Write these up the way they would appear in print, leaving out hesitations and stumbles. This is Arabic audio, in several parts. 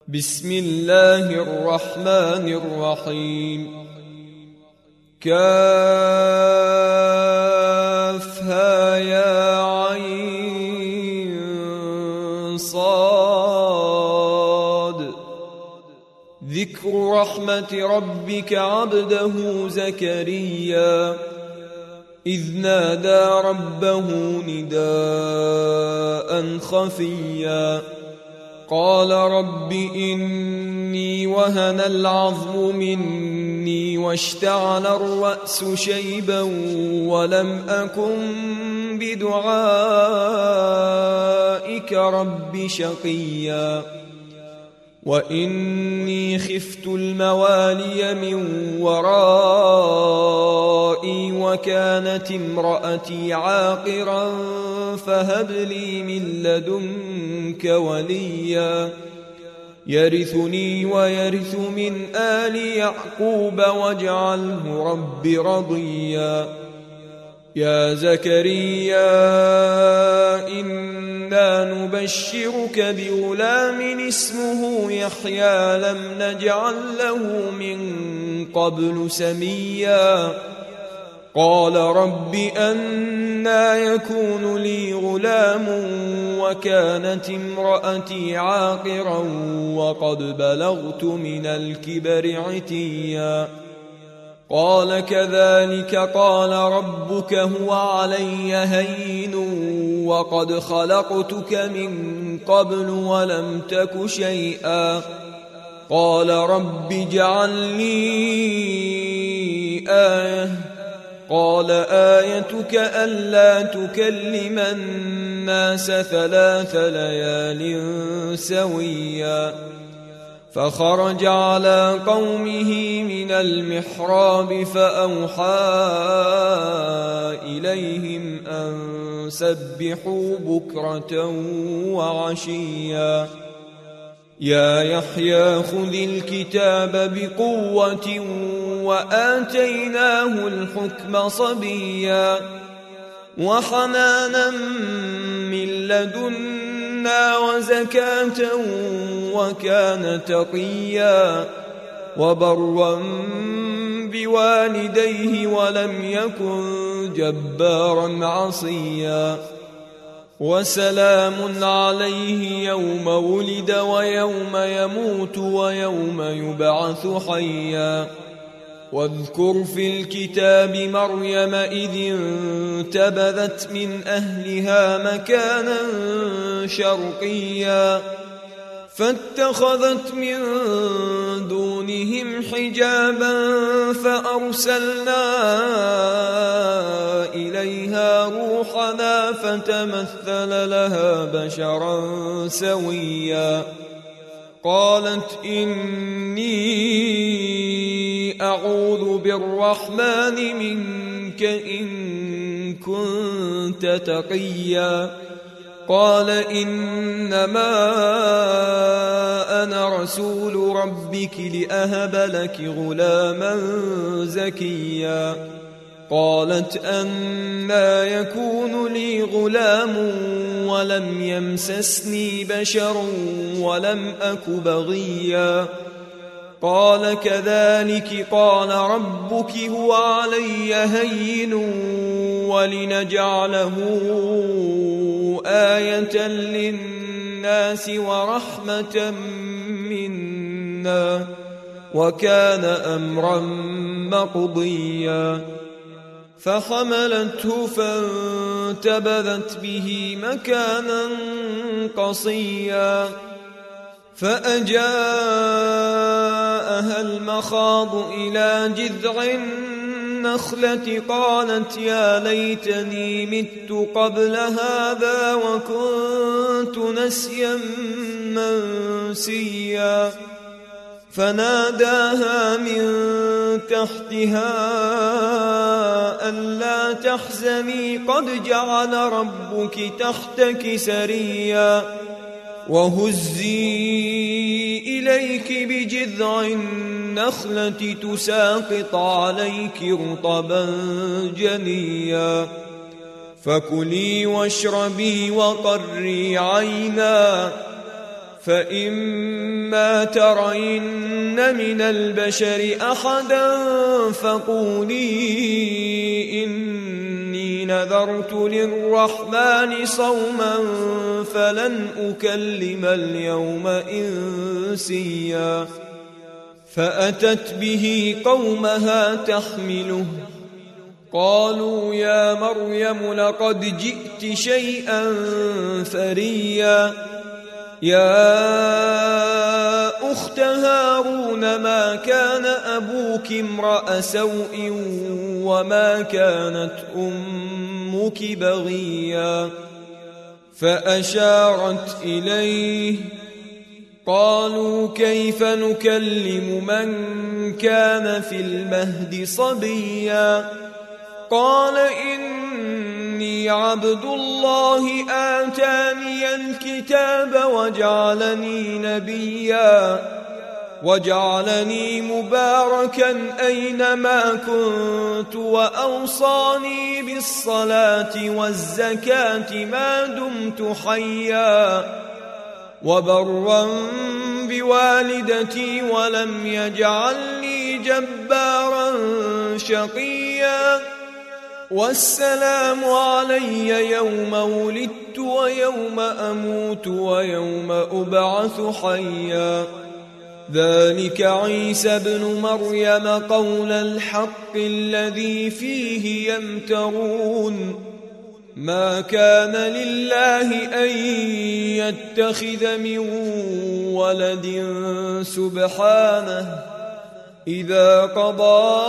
بسم الله الرحمن الرحيم. كافها يا عين صاد. ذكر رحمة ربك عبده زكريا إذ نادى ربه نداء خفيا قال رب إني وهن العظم مني واشتعل الرأس شيبا ولم أكن بدعائك رب شقيا وإني خفت الموالي من ورائي وكانت امرأتي عاقرا فهب لي من لدنك وليا يرثني ويرث من آل يعقوب واجعله رب رضيا. يا زكريا إنا نبشرك بغلام اسمه يحيى لم نجعل له من قبل سميا قال رب أنى يكون لي غلام وكانت امرأتي عاقرا وقد بلغت من الكبر عتيا قال كذلك قال ربك هو علي هين وقد خلقتك من قبل ولم تك شيئا قال رب اجعل لي آية قال آيتك ألا تكلم الناس 3 ليال سويا فخرج على قومه من المحراب فأوحى إليهم أن سبحوا بكرة وعشيا يا يحيى خذ الكتاب بقوة وآتيناه الحكم صبيا وحنانا من لدنا وزكاة وكان تقيا وبرا بوالديه ولم يكن جبارا عصيا وسلام عليه يوم ولد ويوم يموت ويوم يبعث حيا واذكر في الكتاب مريم إذ انتبذت من أهلها مكانا شرقيا فاتخذت من دونهم حجابا فأرسلنا إليها روحنا فتمثل لها بشرا سويا قالت إني أعوذ بالرحمن منك إن كنت تقيا قال إنما أنا رسول ربك لأهب لك غلاما زكيا قالت أنى يكون لي غلام ولم يمسسني بشر ولم أك بغيا قال كذلك قال ربك هو علي هين ولنجعله آية للناس ورحمة منا وكان أمرا مقضيا فحملته فانتبذت به مكانا قصيا فأجاءها المخاض إلى جذع النخلة قالت يا ليتني مت قبل هذا وكنت نسيا منسيا فناداها من تحتها ألا تحزني قد جعل ربك تحتك سريا وهزي إليك بجذع النخلة تساقط عليك رطبا جنيا فكلي واشربي وقري عينا فإما ترين من البشر أحدا فقولي إني نذرت للرحمن صوما فلن أكلم اليوم إنسيا فأتت به قومها تحمله قالوا يا مريم لقد جئت شيئا فريا يا أخت هارون ما كان أبوك امرأ سوء وما كانت أمك بغيا فأشارت إليه قالوا كيف نكلم من كان في المهد صبيا قال إني عبد الله آتاني الكتاب وجعلني نبيا وجعلني مباركا أينما كنت وأوصاني بالصلاة والزكاة ما دمت حيا وبرا بوالدتي ولم يجعلني جبارا شقيا والسلام علي يوم ولدت ويوم أموت ويوم أبعث حيا ذلك عيسى ابن مريم قول الحق الذي فيه يمترون ما كان لله أن يتخذ من ولد سبحانه إذا قضى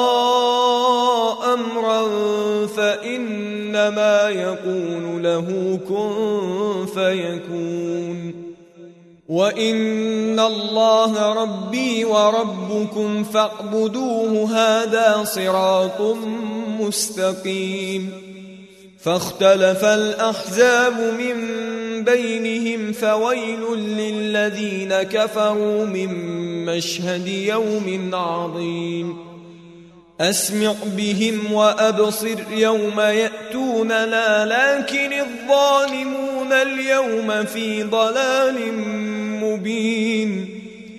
أمرا فإنما يقول له كن فيكون وإن الله ربي وربكم فاعبدوه هذا صراط مستقيم فاختلف الأحزاب من بينهم فويل للذين كفروا من مشهد يوم عظيم أسمع بهم وأبصر يوم يأتوننا لكن الظالمون اليوم في ضلال مبين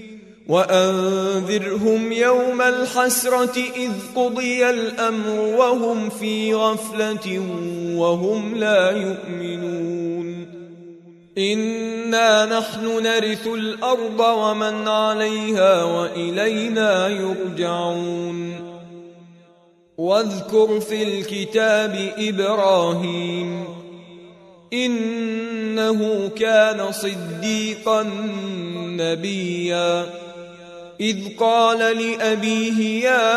وأنذرهم يوم الحسرة إذ قضي الأمر وهم في غفلة وهم لا يؤمنون إنا نحن نرث الأرض ومن عليها وإلينا يرجعون واذكر في الكتاب إبراهيم إنه كان صديقا نبيا إذ قال لأبيه يا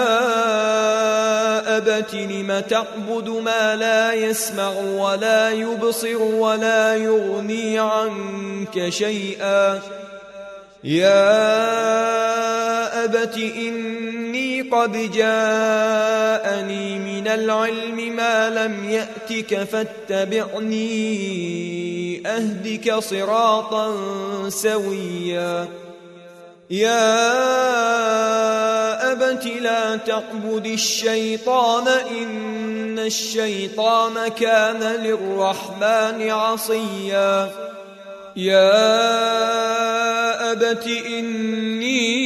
أبت لم تعبد ما لا يسمع ولا يبصر ولا يغني عنك شيئا يا أبت إني قد جاءني من العلم ما لم يأتك فاتبعني أهدك صراطا سويا يا أبت لا تعبد الشيطان إن الشيطان كان للرحمن عصيا يا أبت إني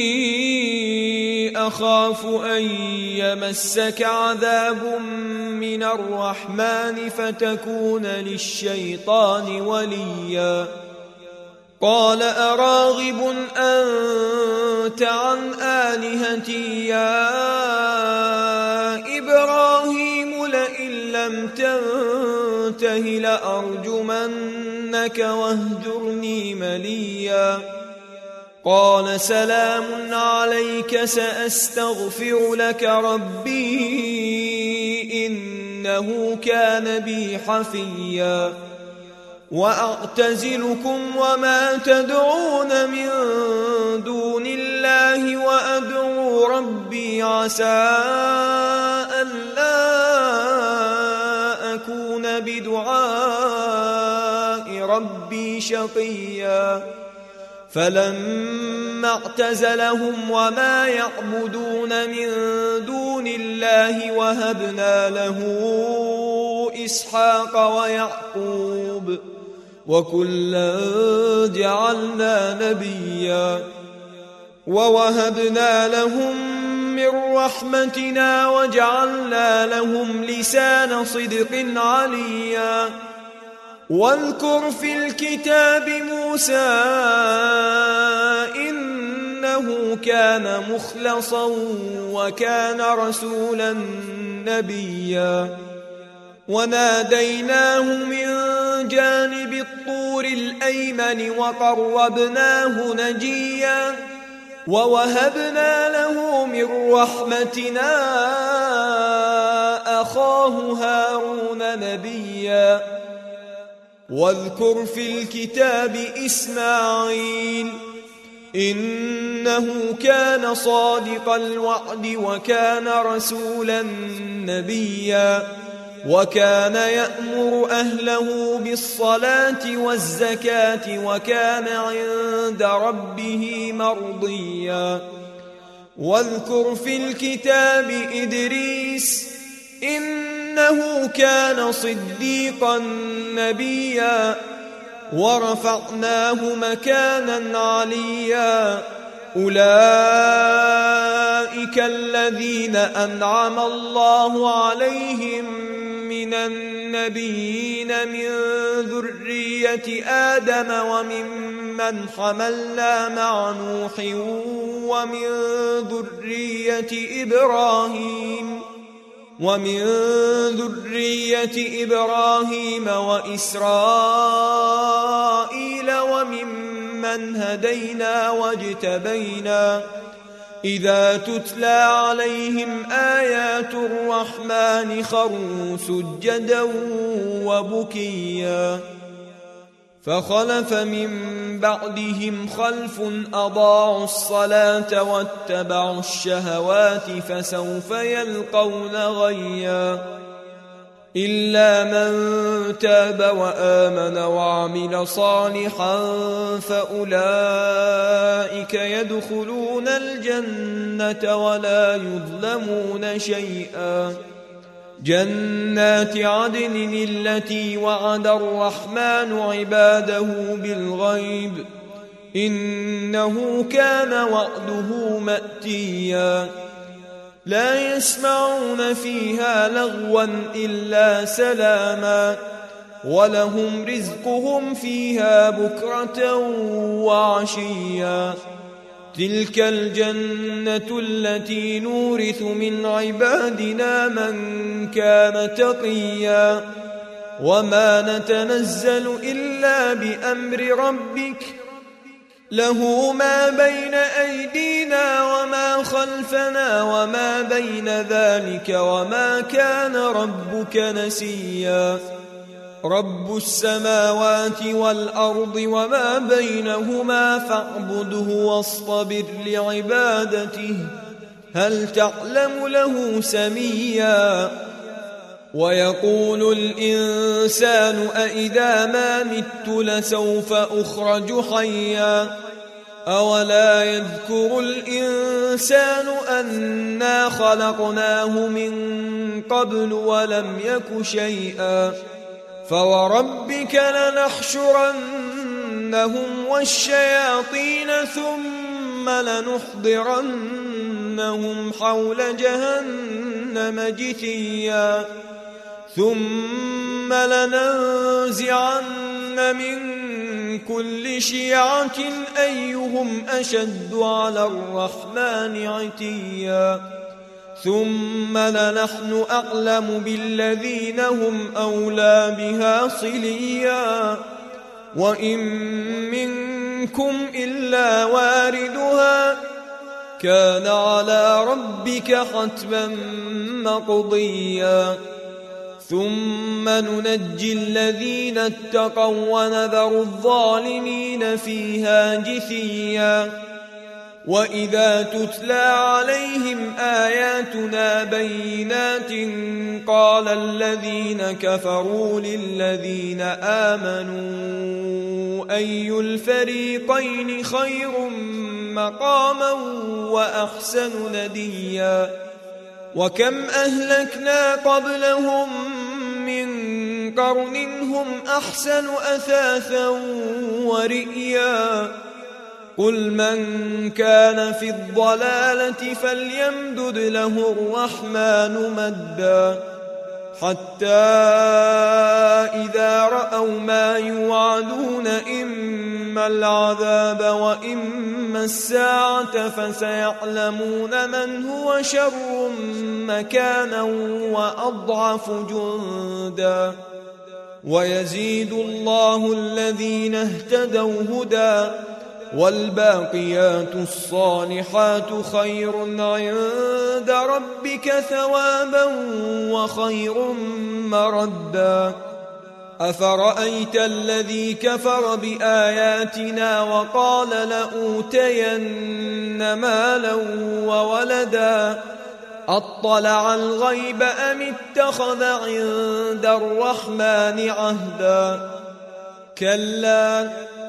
أخاف أن يمسك عذاب من الرحمن فتكون للشيطان وليا قال أراغب أنت عن آلهتي يا إبراهيم لئن لم تنته لأرجمنك واهجرني مليا قال سلام عليك سأستغفر لك ربي إنه كان بي حفيا وأعتزلكم وما تدعون من دون الله وأدعو ربي عسى ألا أكون بدعاء ربي شقيا فلما اعتزلهم وما يعبدون من دون الله وهبنا له إسحاق ويعقوب وكلا جعلنا نبيا ووهبنا لهم من رحمتنا وجعلنا لهم لسان صدق عليا واذكر في الكتاب موسى إنه كان مخلصا وكان رسولا نبيا وناديناه من جانب الطور الأيمن وقربناه نجيا ووهبنا له من رحمتنا أخاه هارون نبيا واذكر في الكتاب إسماعيل إنه كان صادق الوعد وكان رسولا نبيا وكان يأمر أهله بالصلاة والزكاة وكان عند ربه مرضيا واذكر في الكتاب إدريس إنه كان صديقا نبيا ورفعناه مكانا عليا أولئك الذين أنعم الله عليهم من النبيين من ذرية آدم وممن حملنا مع نوح ومن ذرية إبراهيم وإسرائيل وممن هدينا واجتبينا إذا تتلى عليهم آيات الرحمن خروا سجدا وبكيا فخلف من بعدهم خلف أضاعوا الصلاة واتبعوا الشهوات فسوف يلقون غيا إلا من تاب وآمن وعمل صالحا فأولئك يدخلون الجنة ولا يظلمون شيئا جنات عدن التي وعد الرحمن عباده بالغيب إنه كان وعده مأتيا لا يسمعون فيها لغوا إلا سلاما ولهم رزقهم فيها بكرة وعشيا تلك الجنة التي نورث من عبادنا من كان تقيا وما نتنزل إلا بأمر ربك له ما بين أيدينا وما خلفنا وما بين ذلك وما كان ربك نسيا رب السماوات والأرض وما بينهما فاعبده واصطبر لعبادته هل تعلم له سميا ويقول الإنسان أإذا ما مت لسوف أخرج حيا أولا يذكر الإنسان أنا خلقناه من قبل ولم يك شيئا فوربك لنحشرنهم والشياطين ثم لنحضرنهم حول جهنم جثيا ثم لننزعن من كل شيعة أيهم أشد على الرحمن عتيا ثم لنحن أعلم بالذين هم أولى بها صليا وإن منكم إلا واردها كان على ربك حتما مقضيا ثم ننجي الذين اتقوا ونذر الظالمين فيها جثيا وإذا تتلى عليهم آياتنا بينات قال الذين كفروا للذين آمنوا أي الفريقين خير مقاما وأحسن نديا وكم أهلكنا قبلهم من قرن هم أحسن أثاثا ورئيا قل من كان في الضلالة فليمدد له الرحمن مدا حتى إذا رأوا ما يوعدون إما العذاب وإما الساعة فسيعلمون من هو شر مكانا وأضعف جندا ويزيد الله الذين اهتدوا هدى والباقيات الصالحات خير عند ربك ثوابا وخير مردا أفرأيت الذي كفر بآياتنا وقال لأوتين مالا وولدا أطلع الغيب أم اتخذ عند الرحمن عهدا كلا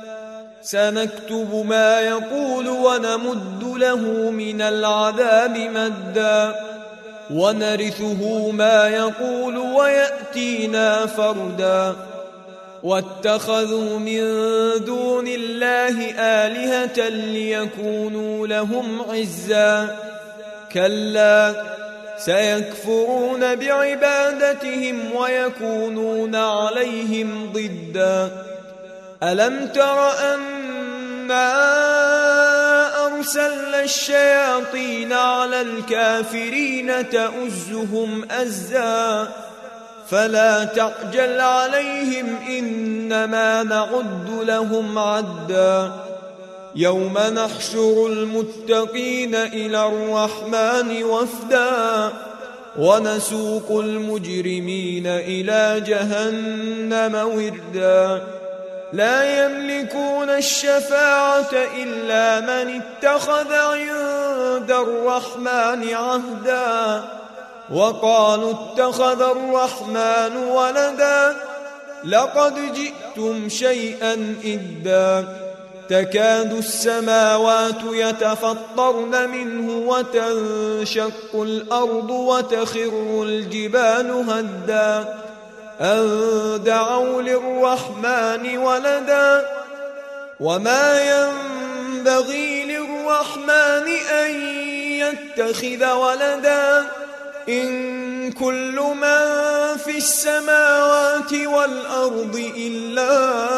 سنكتب ما يقول ونمد له من العذاب مدا ونرثه ما يقول ويأتينا فردا واتخذوا من دون الله آلهة ليكونوا لهم عزا كلا سيكفرون بعبادتهم ويكونون عليهم ضدا ألم تر أنا أرسلنا الشياطين على الكافرين تؤزهم أزا فلا تعجل عليهم إنما نعد لهم عدا يوم نحشر المتقين إلى الرحمن وفدا ونسوق المجرمين إلى جهنم وردا لا يملكون الشفاعة إلا من اتخذ عند الرحمن عهدا وقالوا اتخذ الرحمن ولدا لقد جئتم شيئا إدا تكاد السماوات يتفطرن منه وتنشق الأرض وتخر الجبال هدا أن دعوا للرحمن ولدا وما ينبغي للرحمن أن يتخذ ولدا إن كل من في السماوات والأرض إلا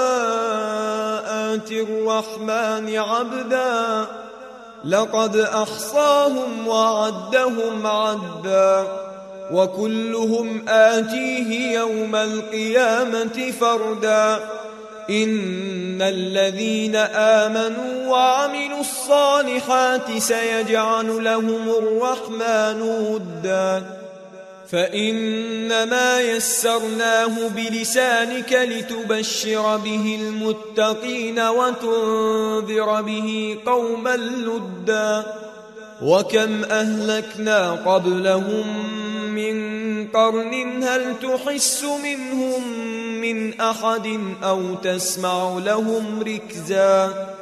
آتي الرحمن عبدا لقد أحصاهم وعدهم عدا وكلهم آتيه يوم القيامة فردا إن الذين آمنوا وعملوا الصالحات سيجعل لهم الرحمن ودا فإنما يسرناه بلسانك لتبشر به المتقين وتنذر به قوما لدا وكم أهلكنا قبلهم من قرن هل تحس منهم من أحد أو تسمع لهم ركزا